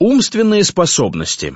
Умственные способности.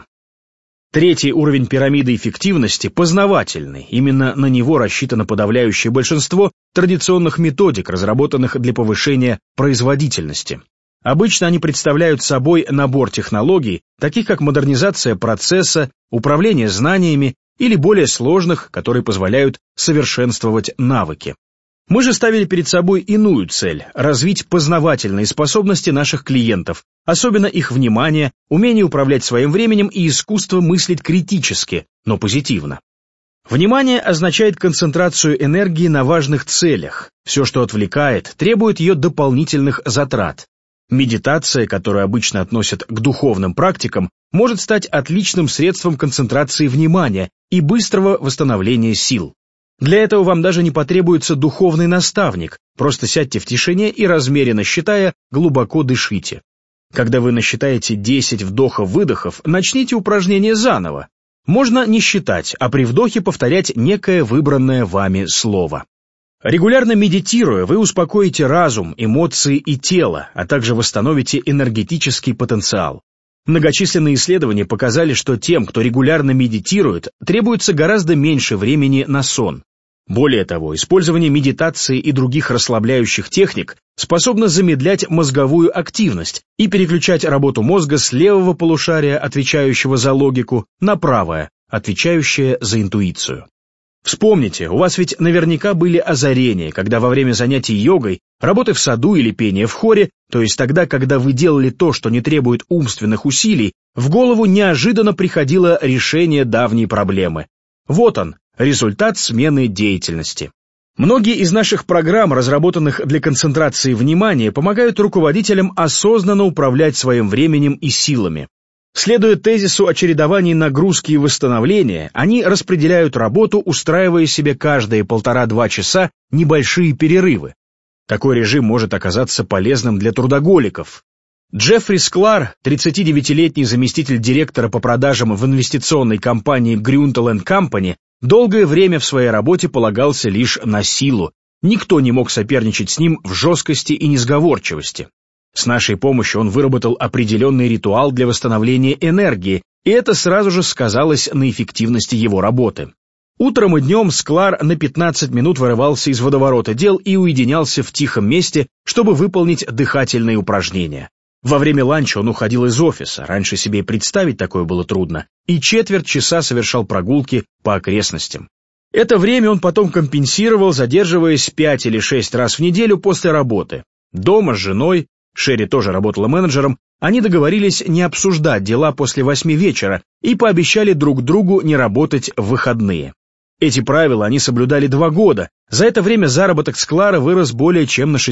Третий уровень пирамиды эффективности – познавательный. Именно на него рассчитано подавляющее большинство традиционных методик, разработанных для повышения производительности. Обычно они представляют собой набор технологий, таких как модернизация процесса, управление знаниями или более сложных, которые позволяют совершенствовать навыки. Мы же ставили перед собой иную цель – развить познавательные способности наших клиентов, особенно их внимание, умение управлять своим временем и искусство мыслить критически, но позитивно. Внимание означает концентрацию энергии на важных целях. Все, что отвлекает, требует ее дополнительных затрат. Медитация, которую обычно относят к духовным практикам, может стать отличным средством концентрации внимания и быстрого восстановления сил. Для этого вам даже не потребуется духовный наставник, просто сядьте в тишине и, размеренно считая, глубоко дышите. Когда вы насчитаете 10 вдохов-выдохов, начните упражнение заново. Можно не считать, а при вдохе повторять некое выбранное вами слово. Регулярно медитируя, вы успокоите разум, эмоции и тело, а также восстановите энергетический потенциал. Многочисленные исследования показали, что тем, кто регулярно медитирует, требуется гораздо меньше времени на сон. Более того, использование медитации и других расслабляющих техник способно замедлять мозговую активность и переключать работу мозга с левого полушария, отвечающего за логику, на правое, отвечающее за интуицию. Вспомните, у вас ведь наверняка были озарения, когда во время занятий йогой, работы в саду или пения в хоре, то есть тогда, когда вы делали то, что не требует умственных усилий, в голову неожиданно приходило решение давней проблемы. Вот он, результат смены деятельности. Многие из наших программ, разработанных для концентрации внимания, помогают руководителям осознанно управлять своим временем и силами. Следуя тезису о чередовании нагрузки и восстановления, они распределяют работу, устраивая себе каждые 1,5-2 часа небольшие перерывы. Такой режим может оказаться полезным для трудоголиков. Джеффри Склар, 39-летний заместитель директора по продажам в инвестиционной компании Gruntal & Company, долгое время в своей работе полагался лишь на силу. Никто не мог соперничать с ним в жесткости и несговорчивости. С нашей помощью он выработал определенный ритуал для восстановления энергии, и это сразу же сказалось на эффективности его работы. Утром и днем Склар на 15 минут вырывался из водоворота дел и уединялся в тихом месте, чтобы выполнить дыхательные упражнения. Во время ланча он уходил из офиса, раньше себе и представить такое было трудно, и четверть часа совершал прогулки по окрестностям. Это время он потом компенсировал, задерживаясь 5 или 6 раз в неделю после работы. Дома с женой, Шерри тоже работала менеджером, они договорились не обсуждать дела после 8 вечера и пообещали друг другу не работать в выходные. Эти правила они соблюдали 2 года, за это время заработок Склара вырос более чем на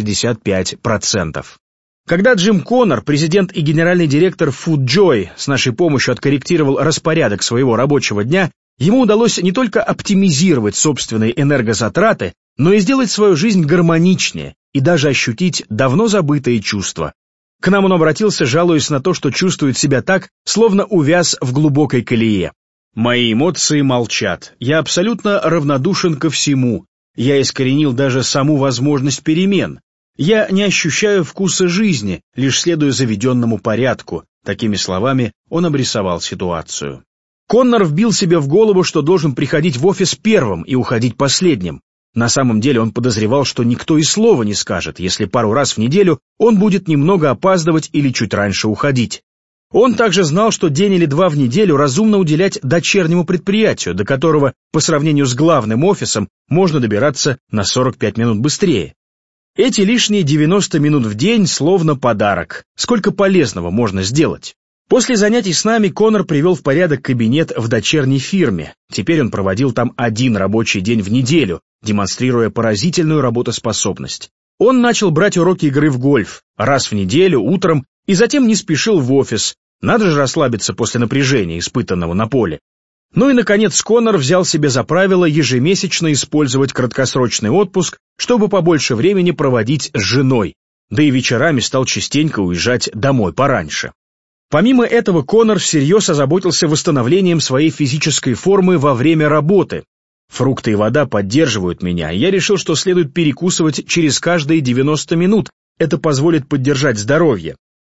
65%. Когда Джим Коннор, президент и генеральный директор FoodJoy, с нашей помощью откорректировал распорядок своего рабочего дня, ему удалось не только оптимизировать собственные энергозатраты, но и сделать свою жизнь гармоничнее и даже ощутить давно забытые чувства. К нам он обратился, жалуясь на то, что чувствует себя так, словно увяз в глубокой колее. «Мои эмоции молчат. Я абсолютно равнодушен ко всему. Я искоренил даже саму возможность перемен. Я не ощущаю вкуса жизни, лишь следуя заведенному порядку». Такими словами он обрисовал ситуацию. Коннор вбил себе в голову, что должен приходить в офис первым и уходить последним. На самом деле он подозревал, что никто и слова не скажет, если пару раз в неделю он будет немного опаздывать или чуть раньше уходить. Он также знал, что день или 2 в неделю разумно уделять дочернему предприятию, до которого, по сравнению с главным офисом, можно добираться на 45 минут быстрее. Эти лишние 90 минут в день словно подарок. Сколько полезного можно сделать? После занятий с нами Коннор привел в порядок кабинет в дочерней фирме. Теперь он проводил там 1 рабочий день в неделю, демонстрируя поразительную работоспособность. Он начал брать уроки игры в гольф раз в неделю, утром, и затем не спешил в офис. Надо же расслабиться после напряжения, испытанного на поле. Ну и, наконец, Коннор взял себе за правило ежемесячно использовать краткосрочный отпуск, чтобы побольше времени проводить с женой, да и вечерами стал частенько уезжать домой пораньше. Помимо этого, Коннор всерьез озаботился восстановлением своей физической формы во время работы. Фрукты и вода поддерживают меня, и я решил, что следует перекусывать через каждые 90 минут, это позволит поддержать здоровье.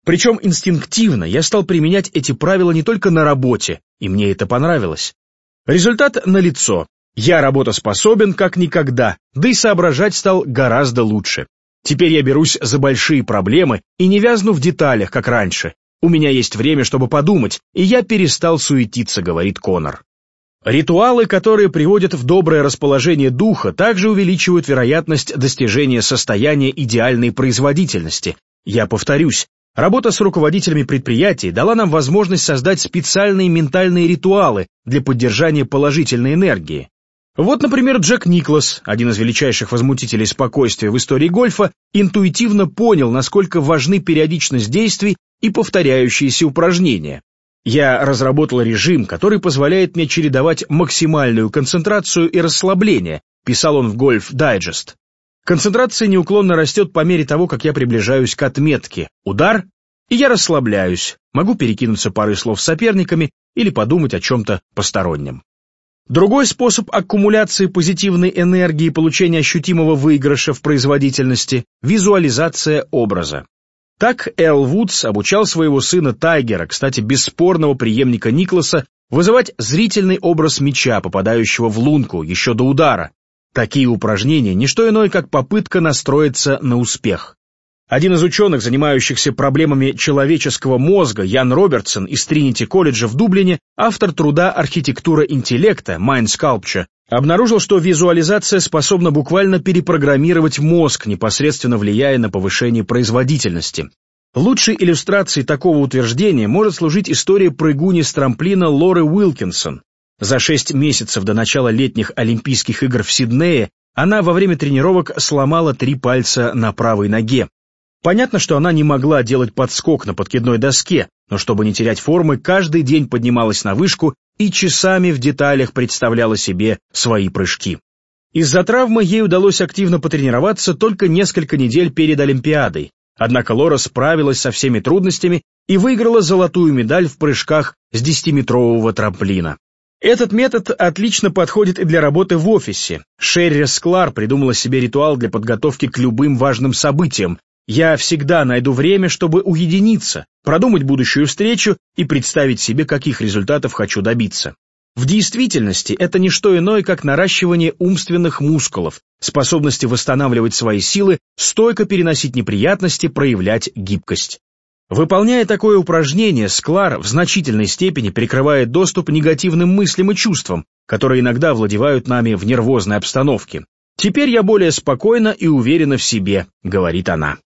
Причем инстинктивно я стал применять эти правила не только на работе, и мне это понравилось. Результат налицо. Я работоспособен как никогда, да и соображать стал гораздо лучше. Теперь я берусь за большие проблемы и не вязну в деталях, как раньше. У меня есть время, чтобы подумать, и я перестал суетиться, говорит Коннор. Ритуалы, которые приводят в доброе расположение духа, также увеличивают вероятность достижения состояния идеальной производительности. Я повторюсь, работа с руководителями предприятий дала нам возможность создать специальные ментальные ритуалы для поддержания положительной энергии. Вот, например, Джек Никлас, один из величайших возмутителей спокойствия в истории гольфа, интуитивно понял, насколько важны периодичность действий и повторяющиеся упражнения. Я разработал режим, который позволяет мне чередовать максимальную концентрацию и расслабление, писал он в Golf Digest. Концентрация неуклонно растет по мере того, как я приближаюсь к отметке. Удар, и я расслабляюсь, могу перекинуться парой слов с соперниками или подумать о чем-то постороннем. Другой способ аккумуляции позитивной энергии и получения ощутимого выигрыша в производительности – визуализация образа. Так Эл Вудс обучал своего сына Тайгера, кстати, бесспорного преемника Никласа, вызывать зрительный образ мяча, попадающего в лунку, еще до удара. Такие упражнения – не что иное, как попытка настроиться на успех. Один из ученых, занимающихся проблемами человеческого мозга, Ян Робертсон из Тринити-колледжа в Дублине, автор труда «Архитектура интеллекта» Mind Sculpture, обнаружил, что визуализация способна буквально перепрограммировать мозг, непосредственно влияя на повышение производительности. Лучшей иллюстрацией такого утверждения может служить история прыгуни с трамплина Лоры Уилкинсон. За 6 месяцев до начала летних Олимпийских игр в Сиднее она во время тренировок сломала 3 пальца на правой ноге. Понятно, что она не могла делать подскок на подкидной доске, но чтобы не терять формы, каждый день поднималась на вышку и часами в деталях представляла себе свои прыжки. Из-за травмы ей удалось активно потренироваться только несколько недель перед Олимпиадой, однако Лора справилась со всеми трудностями и выиграла золотую медаль в прыжках с 10-метрового трамплина. Этот метод отлично подходит и для работы в офисе. Шерри Склар придумала себе ритуал для подготовки к любым важным событиям. Я всегда найду время, чтобы уединиться, продумать будущую встречу и представить себе, каких результатов хочу добиться. В действительности это не что иное, как наращивание умственных мускулов, способности восстанавливать свои силы, стойко переносить неприятности, проявлять гибкость. Выполняя такое упражнение, Склар в значительной степени перекрывает доступ негативным мыслям и чувствам, которые иногда овладевают нами в нервозной обстановке. «Теперь я более спокойна и уверена в себе», — говорит она.